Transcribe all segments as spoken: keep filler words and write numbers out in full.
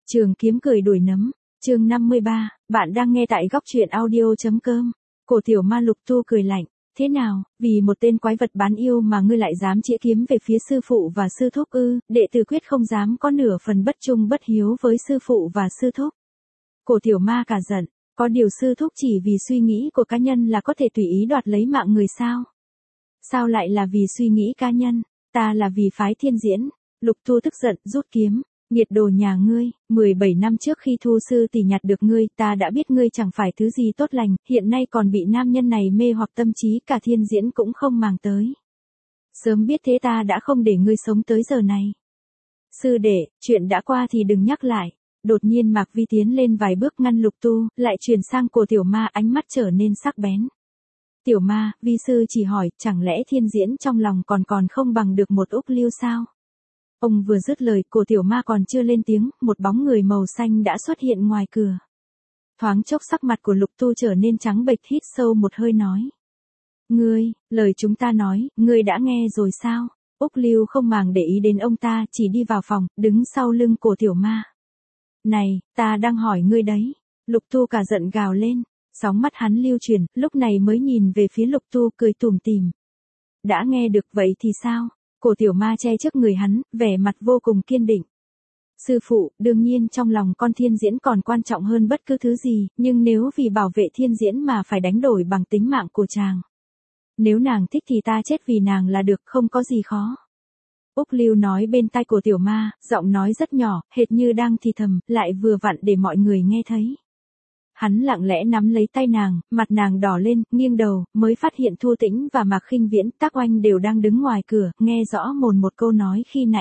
Trường kiếm cười đuổi nấm, chương năm mươi ba, bạn đang nghe tại góc truyện audio.com. Cổ tiểu ma Lục Tu cười lạnh, thế nào, vì một tên quái vật bán yêu mà ngươi lại dám chĩa kiếm về phía sư phụ và sư thúc ư? Đệ tử quyết không dám có nửa phần bất trung bất hiếu với sư phụ và sư thúc. Cổ tiểu ma cả giận, có điều sư thúc chỉ vì suy nghĩ của cá nhân là có thể tùy ý đoạt lấy mạng người sao? Sao lại là vì suy nghĩ cá nhân, ta là vì phái Thiên Diễn. Lục Tu tức giận rút kiếm. Nghiệt đồ nhà ngươi, mười bảy năm trước khi Thu sư tỷ nhặt được ngươi, ta đã biết ngươi chẳng phải thứ gì tốt lành, hiện nay còn bị nam nhân này mê hoặc tâm trí, cả Thiên Diễn cũng không màng tới. Sớm biết thế ta đã không để ngươi sống tới giờ này. Sư đệ, chuyện đã qua thì đừng nhắc lại. Đột nhiên Mạc Vi tiến lên vài bước ngăn Lục Tu, lại chuyển sang Cổ tiểu ma, ánh mắt trở nên sắc bén. Tiểu ma, vi sư chỉ hỏi, chẳng lẽ Thiên Diễn trong lòng còn còn không bằng được một Úc Lưu sao? Ông vừa dứt lời, Cổ tiểu ma còn chưa lên tiếng, một bóng người màu xanh đã xuất hiện ngoài cửa. Thoáng chốc sắc mặt của Lục Tu trở nên trắng bệch, hít sâu một hơi nói. Ngươi, lời chúng ta nói, ngươi đã nghe rồi sao? Úc Lưu không màng để ý đến ông ta, chỉ đi vào phòng, đứng sau lưng Cổ tiểu ma. Này, ta đang hỏi ngươi đấy. Lục Tu cả giận gào lên, sóng mắt hắn lưu chuyển, lúc này mới nhìn về phía Lục Tu cười tủm tỉm. Đã nghe được vậy thì sao? Cổ tiểu ma che trước người hắn, vẻ mặt vô cùng kiên định. Sư phụ, đương nhiên trong lòng con Thiên Diễn còn quan trọng hơn bất cứ thứ gì, nhưng nếu vì bảo vệ Thiên Diễn mà phải đánh đổi bằng tính mạng của chàng. Nếu nàng thích thì ta chết vì nàng là được, không có gì khó. Úc Lưu nói bên tai Cổ tiểu ma, giọng nói rất nhỏ, hệt như đang thì thầm, lại vừa vặn để mọi người nghe thấy. Hắn lặng lẽ nắm lấy tay nàng, mặt nàng đỏ lên, nghiêng đầu, mới phát hiện Thu Tĩnh và Mạc Khinh Viễn, Tác Oanh đều đang đứng ngoài cửa, nghe rõ mồn một câu nói khi nãy.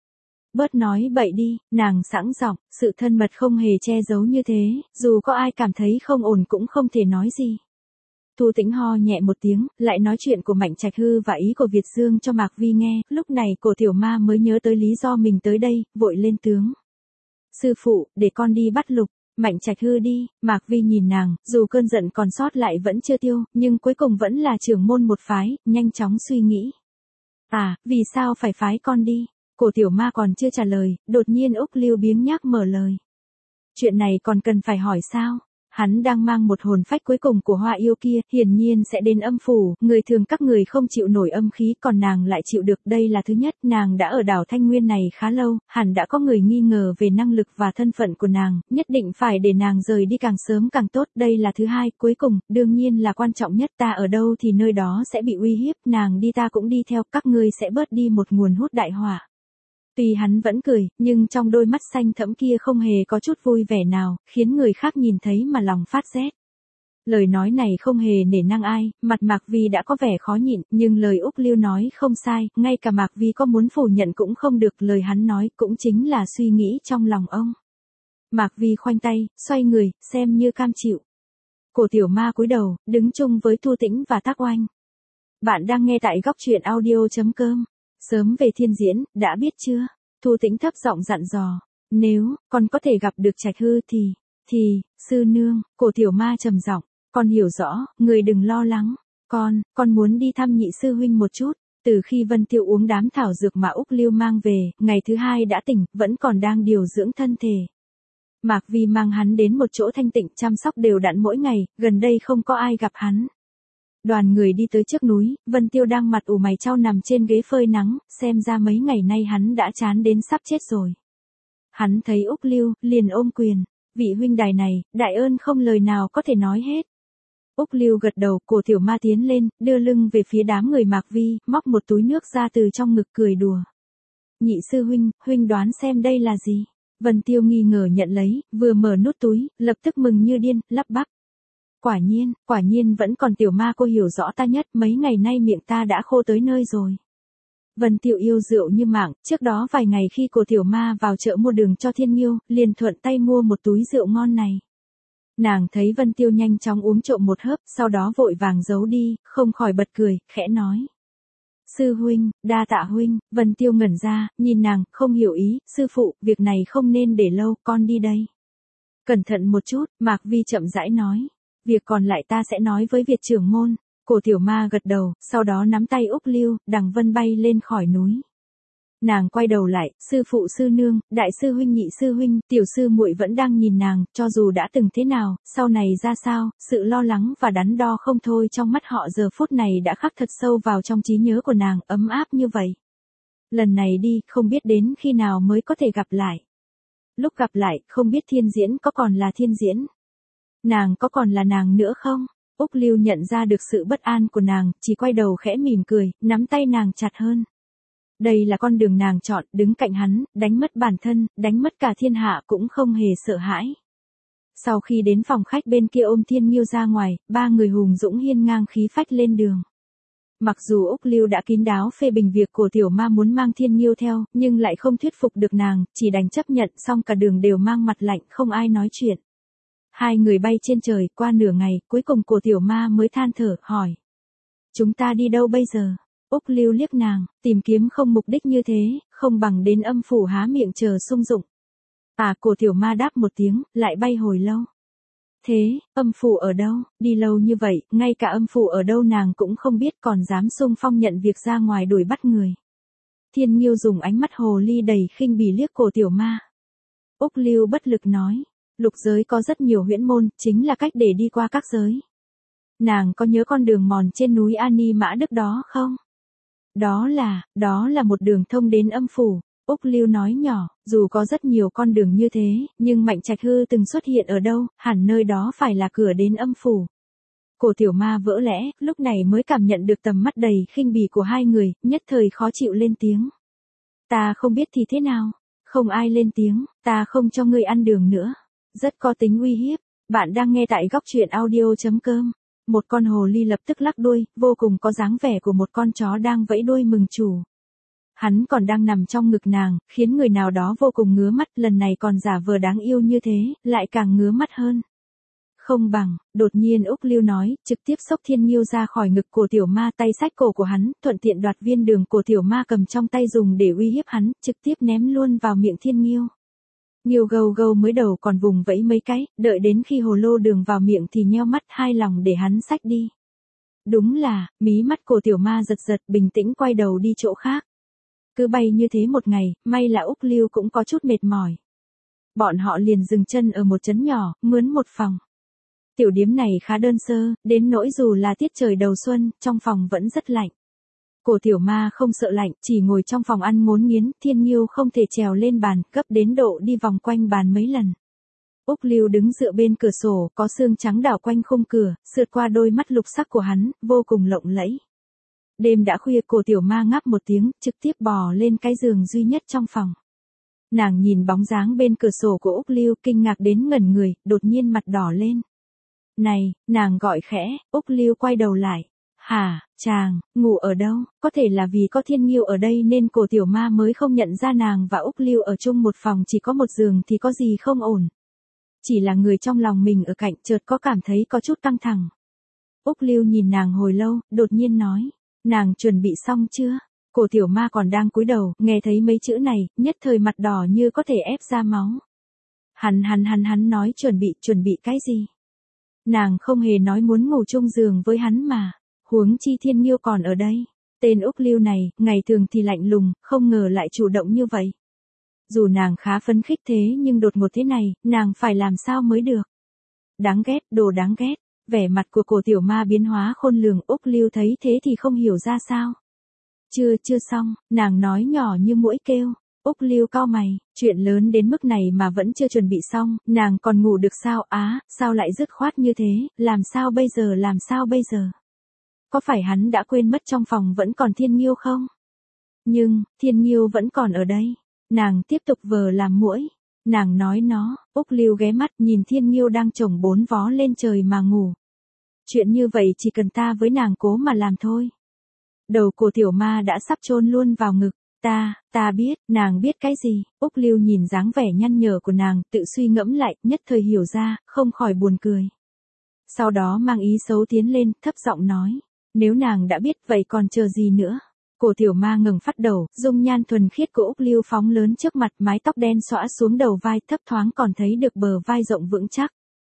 Bớt nói bậy đi, nàng sẵn giọng, sự thân mật không hề che giấu như thế, dù có ai cảm thấy không ổn cũng không thể nói gì. Thu Tĩnh ho nhẹ một tiếng, lại nói chuyện của Mạnh Trạch Hư và ý của Việt Dương cho Mạc Vi nghe, lúc này Cổ tiểu ma mới nhớ tới lý do mình tới đây, vội lên tướng. Sư phụ, để con đi bắt Lục Mạnh Trạch Hư đi. Mạc Vi nhìn nàng, dù cơn giận còn sót lại vẫn chưa tiêu, nhưng cuối cùng vẫn là trưởng môn một phái, nhanh chóng suy nghĩ. À, vì sao phải phái con đi? Cổ tiểu ma còn chưa trả lời, đột nhiên Úc Lưu biếng nhác mở lời. Chuyện này còn cần phải hỏi sao? Hắn đang mang một hồn phách cuối cùng của Hoa yêu kia, hiển nhiên sẽ đến âm phủ, người thường các người không chịu nổi âm khí, còn nàng lại chịu được, đây là thứ nhất, nàng đã ở đảo Thanh Nguyên này khá lâu, hẳn đã có người nghi ngờ về năng lực và thân phận của nàng, nhất định phải để nàng rời đi càng sớm càng tốt, đây là thứ hai, cuối cùng, đương nhiên là quan trọng nhất, ta ở đâu thì nơi đó sẽ bị uy hiếp, nàng đi ta cũng đi theo, các ngươi sẽ bớt đi một nguồn hút đại hỏa. Tuy hắn vẫn cười, nhưng trong đôi mắt xanh thẫm kia không hề có chút vui vẻ nào, khiến người khác nhìn thấy mà lòng phát rét. Lời nói này không hề nể nang ai, mặt Mạc Vi đã có vẻ khó nhịn, nhưng lời Úc Lưu nói không sai, ngay cả Mạc Vi có muốn phủ nhận cũng không được, lời hắn nói cũng chính là suy nghĩ trong lòng ông. Mạc Vi khoanh tay, xoay người, xem như cam chịu. Cổ tiểu ma cúi đầu, đứng chung với Thu Tĩnh và Tác Oanh. Bạn đang nghe tại góc truyện audio.com. Sớm về Thiên Diễn, đã biết chưa? Thu Tĩnh thấp giọng dặn dò. Nếu, con có thể gặp được Trạch Hư thì, thì, sư nương, Cổ tiểu ma trầm giọng, con hiểu rõ, người đừng lo lắng. Con, con muốn đi thăm nhị sư huynh một chút. Từ khi Vân Tiêu uống đám thảo dược mà Úc Lưu mang về, ngày thứ hai đã tỉnh, vẫn còn đang điều dưỡng thân thể. Mạc Vi mang hắn đến một chỗ thanh tịnh chăm sóc đều đặn mỗi ngày, gần đây không có ai gặp hắn. Đoàn người đi tới trước núi, Vân Tiêu đang mặt ủ mày chau nằm trên ghế phơi nắng, xem ra mấy ngày nay hắn đã chán đến sắp chết rồi. Hắn thấy Úc Lưu, liền ôm quyền, vị huynh đài này, đại ơn không lời nào có thể nói hết. Úc Lưu gật đầu, Cổ tiểu ma tiến lên, đưa lưng về phía đám người Mạc Vi, móc một túi nước ra từ trong ngực cười đùa. Nhị sư huynh, huynh đoán xem đây là gì? Vân Tiêu nghi ngờ nhận lấy, vừa mở nút túi, lập tức mừng như điên, lắp bắp. Quả nhiên, quả nhiên vẫn còn tiểu ma cô hiểu rõ ta nhất, mấy ngày nay miệng ta đã khô tới nơi rồi. Vân Tiêu yêu rượu như mạng, trước đó vài ngày khi Cổ tiểu ma vào chợ mua đường cho Thiên Nghiêu, liền thuận tay mua một túi rượu ngon này. Nàng thấy Vân Tiêu nhanh chóng uống trộm một hớp, sau đó vội vàng giấu đi, không khỏi bật cười, khẽ nói. Sư huynh, đa tạ huynh. Vân Tiêu ngẩn ra, nhìn nàng, không hiểu ý, sư phụ, việc này không nên để lâu, con đi đây. Cẩn thận một chút, Mạc Vi chậm rãi nói. Việc còn lại ta sẽ nói với Việt trưởng môn. Cổ tiểu ma gật đầu, sau đó nắm tay Úc Lưu, đằng vân bay lên khỏi núi. Nàng quay đầu lại, sư phụ sư nương, đại sư huynh nhị sư huynh, tiểu sư muội vẫn đang nhìn nàng, cho dù đã từng thế nào, sau này ra sao, sự lo lắng và đắn đo không thôi trong mắt họ giờ phút này đã khắc thật sâu vào trong trí nhớ của nàng, ấm áp như vậy. Lần này đi, không biết đến khi nào mới có thể gặp lại. Lúc gặp lại, không biết thiên diễn có còn là thiên diễn. Nàng có còn là nàng nữa không? Úc Lưu nhận ra được sự bất an của nàng, chỉ quay đầu khẽ mỉm cười, nắm tay nàng chặt hơn. Đây là con đường nàng chọn, đứng cạnh hắn, đánh mất bản thân, đánh mất cả thiên hạ cũng không hề sợ hãi. Sau khi đến phòng khách bên kia ôm Thiên Nghiêu ra ngoài, ba người hùng dũng hiên ngang khí phách lên đường. Mặc dù Úc Lưu đã kín đáo phê bình việc của tiểu ma muốn mang Thiên Nghiêu theo, nhưng lại không thuyết phục được nàng, chỉ đành chấp nhận, xong cả đường đều mang mặt lạnh, không ai nói chuyện. Hai người bay trên trời, qua nửa ngày, cuối cùng cổ tiểu ma mới than thở, hỏi. Chúng ta đi đâu bây giờ? Úc Lưu liếc nàng, tìm kiếm không mục đích như thế, không bằng đến âm phủ há miệng chờ sung dụng. À, cổ tiểu ma đáp một tiếng, lại bay hồi lâu. Thế, âm phủ ở đâu? Đi lâu như vậy, ngay cả âm phủ ở đâu nàng cũng không biết, còn dám xung phong nhận việc ra ngoài đuổi bắt người. Thiên Nghiêu dùng ánh mắt hồ ly đầy khinh bỉ liếc cổ tiểu ma. Úc Lưu bất lực nói, lục giới có rất nhiều huyễn môn, chính là cách để đi qua các giới. Nàng có nhớ con đường mòn trên núi Ani Mã Đức đó không? Đó là, đó là một đường thông đến âm phủ. Úc Lưu nói nhỏ, dù có rất nhiều con đường như thế, nhưng Mạnh Trạch Hư từng xuất hiện ở đâu, hẳn nơi đó phải là cửa đến âm phủ. Cổ tiểu ma vỡ lẽ, lúc này mới cảm nhận được tầm mắt đầy khinh bỉ của hai người, nhất thời khó chịu lên tiếng. Ta không biết thì thế nào? Không ai lên tiếng, ta không cho ngươi ăn đường nữa. Rất có tính uy hiếp. Bạn đang nghe tại góc truyện audio chấm com. Một con hồ ly lập tức lắc đuôi, vô cùng có dáng vẻ của một con chó đang vẫy đuôi mừng chủ. Hắn còn đang nằm trong ngực nàng, khiến người nào đó vô cùng ngứa mắt, lần này còn giả vờ đáng yêu như thế, lại càng ngứa mắt hơn. Không bằng, đột nhiên Úc Lưu nói, trực tiếp xốc Thiên Nghiêu ra khỏi ngực của tiểu ma, tay xách cổ của hắn, thuận tiện đoạt viên đường của tiểu ma cầm trong tay dùng để uy hiếp hắn, trực tiếp ném luôn vào miệng Thiên Nghiêu. Nghiêu gâu gâu mới đầu còn vùng vẫy mấy cái, đợi đến khi hồ lô đường vào miệng thì nheo mắt hai lòng để hắn xách đi. Đúng là, mí mắt của tiểu ma giật giật, bình tĩnh quay đầu đi chỗ khác. Cứ bay như thế một ngày, may là Úc Lưu cũng có chút mệt mỏi. Bọn họ liền dừng chân ở một trấn nhỏ, mướn một phòng. Tiểu điếm này khá đơn sơ, đến nỗi dù là tiết trời đầu xuân, trong phòng vẫn rất lạnh. Cổ tiểu ma không sợ lạnh, chỉ ngồi trong phòng ăn ngốn nghiến, Thiên Nghiêu không thể trèo lên bàn, cấp đến độ đi vòng quanh bàn mấy lần. Úc Lưu đứng dựa bên cửa sổ, có xương trắng đảo quanh khung cửa, sượt qua đôi mắt lục sắc của hắn, vô cùng lộng lẫy. Đêm đã khuya, cổ tiểu ma ngáp một tiếng, trực tiếp bò lên cái giường duy nhất trong phòng. Nàng nhìn bóng dáng bên cửa sổ của Úc Lưu, kinh ngạc đến ngẩn người, đột nhiên mặt đỏ lên. Này, nàng gọi khẽ, Úc Lưu quay đầu lại. Hả, chàng, ngủ ở đâu? Có thể là vì có Thiên Nghiêu ở đây nên cổ tiểu ma mới không nhận ra nàng và Úc Lưu ở chung một phòng, chỉ có một giường thì có gì không ổn. Chỉ là người trong lòng mình ở cạnh chợt có cảm thấy có chút căng thẳng. Úc Lưu nhìn nàng hồi lâu, đột nhiên nói. Nàng chuẩn bị xong chưa? Cổ tiểu ma còn đang cúi đầu, nghe thấy mấy chữ này, nhất thời mặt đỏ như có thể ép ra máu. Hắn hắn hắn hắn nói chuẩn bị, chuẩn bị cái gì? Nàng không hề nói muốn ngủ chung giường với hắn mà. Huống chi Thiên Nghiêu còn ở đây. Tên Úc Lưu này, ngày thường thì lạnh lùng, không ngờ lại chủ động như vậy. Dù nàng khá phấn khích thế nhưng đột ngột thế này, nàng phải làm sao mới được? Đáng ghét, đồ đáng ghét. Vẻ mặt của cổ tiểu ma biến hóa khôn lường, Úc Lưu thấy thế thì không hiểu ra sao. Chưa, chưa xong, nàng nói nhỏ như muỗi kêu. Úc Lưu cau mày, chuyện lớn đến mức này mà vẫn chưa chuẩn bị xong, nàng còn ngủ được sao? Á, sao lại dứt khoát như thế, làm sao bây giờ, làm sao bây giờ? Có phải hắn đã quên mất trong phòng vẫn còn Thiên Nghiêu không? Nhưng, Thiên Nghiêu vẫn còn ở đây. Nàng tiếp tục vờ làm muỗi. Nàng nói nó, Úc Lưu ghé mắt nhìn Thiên Nghiêu đang chổng bốn vó lên trời mà ngủ. Chuyện như vậy chỉ cần ta với nàng cố mà làm thôi. Đầu cổ tiểu ma đã sắp chôn luôn vào ngực. Ta, ta biết, nàng biết cái gì? Úc Lưu nhìn dáng vẻ nhăn nhở của nàng, tự suy ngẫm lại, nhất thời hiểu ra, không khỏi buồn cười. Sau đó mang ý xấu tiến lên, thấp giọng nói. Nếu nàng đã biết vậy còn chờ gì nữa? Cổ tiểu ma ngừng phát đầu, dung nhan thuần khiết của Úc Lưu phóng lớn trước mặt, mái tóc đen xõa xuống đầu vai, thấp thoáng còn thấy được bờ vai rộng vững chắc.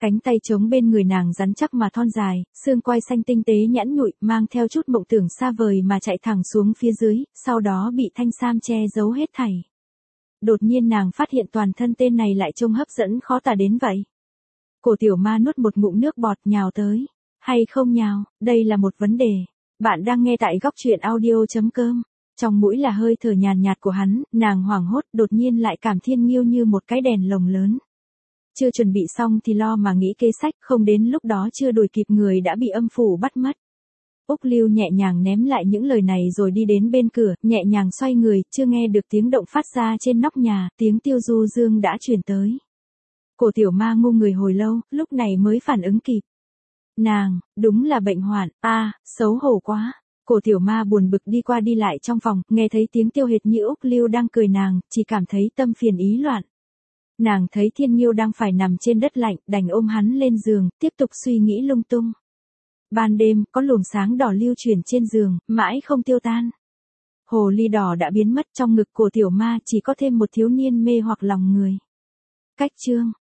Cánh tay trống bên người nàng rắn chắc mà thon dài, xương quai xanh tinh tế nhẵn nhụi, mang theo chút mộng tưởng xa vời mà chạy thẳng xuống phía dưới, sau đó bị thanh sam che giấu hết thảy. Đột nhiên nàng phát hiện toàn thân tên này lại trông hấp dẫn khó tả đến vậy. Cổ tiểu ma nuốt một ngụm nước bọt nhào tới. Hay không nhào, đây là một vấn đề. Bạn đang nghe tại góc truyện audio.com. Trong mũi là hơi thở nhàn nhạt của hắn, nàng hoảng hốt đột nhiên lại cảm thiên nghiêu như một cái đèn lồng lớn. Chưa chuẩn bị xong thì lo mà nghĩ kế sách, không đến lúc đó chưa đuổi kịp người đã bị âm phủ bắt mất. Úc Lưu nhẹ nhàng ném lại những lời này rồi đi đến bên cửa, nhẹ nhàng xoay người, chưa nghe được tiếng động phát ra trên nóc nhà, tiếng Tiêu Du Dương đã truyền tới. Cổ tiểu ma ngu người hồi lâu, lúc này mới phản ứng kịp. Nàng, đúng là bệnh hoạn, a, à, xấu hổ quá. Cổ tiểu ma buồn bực đi qua đi lại trong phòng, nghe thấy tiếng Tiêu Hệt như Úc Lưu đang cười nàng, chỉ cảm thấy tâm phiền ý loạn. Nàng thấy Thiên Nhiêu đang phải nằm trên đất lạnh, đành ôm hắn lên giường, tiếp tục suy nghĩ lung tung. Ban đêm, có luồng sáng đỏ lưu chuyển trên giường, mãi không tiêu tan. Hồ ly đỏ đã biến mất, trong ngực cổ tiểu ma chỉ có thêm một thiếu niên mê hoặc lòng người. Cách chương